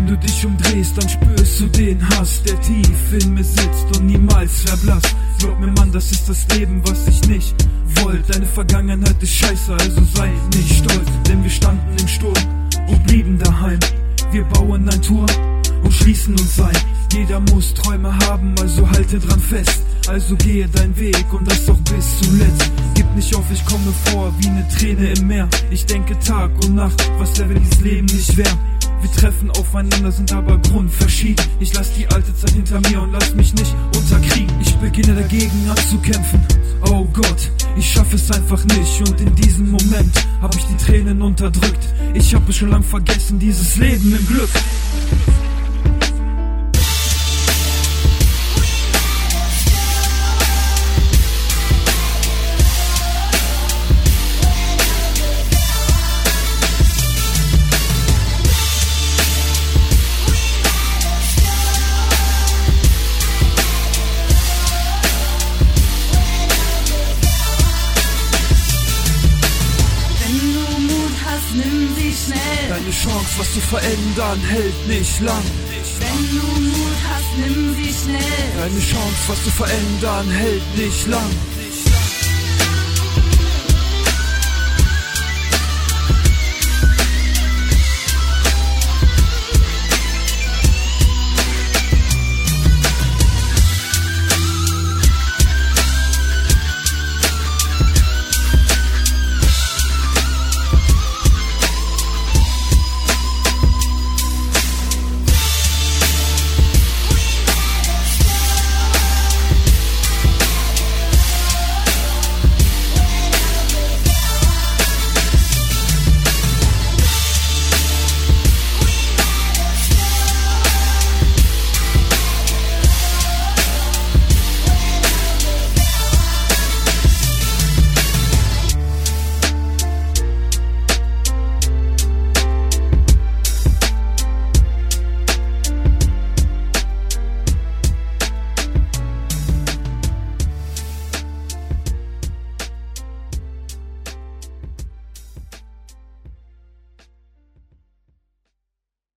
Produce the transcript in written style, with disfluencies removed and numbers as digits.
du dich umdrehst, dann spürst du den Hass, der tief in mir sitzt und niemals verblasst. Glaub mir, Mann, das ist das Leben, was ich nicht wollte. Deine Vergangenheit ist scheiße, also sei nicht stolz. Denn wir standen im Sturm und blieben daheim. Wir bauen ein Tor und schließen uns ein. Jeder muss Träume haben, also halte dran fest. Also gehe deinen Weg und das auch bis zuletzt. Gib nicht auf, ich komme vor wie eine Träne im Meer. Ich denke Tag und Nacht, was wäre, wenn dieses Leben nicht wäre. Wir treffen aufeinander, sind aber grundverschieden. Ich lass die alte Zeit hinter mir und lass mich nicht unterkriegen. Ich beginne dagegen anzukämpfen. Oh Gott, ich schaffe es einfach nicht. Und in diesem Moment hab ich die Tränen unterdrückt. Ich hab es schon lang vergessen, dieses Leben im Glück. Nimm sie schnell. Deine Chance, was zu verändern, hält nicht lang. Wenn du Mut hast, nimm sie schnell. Deine Chance, was zu verändern, hält nicht lang.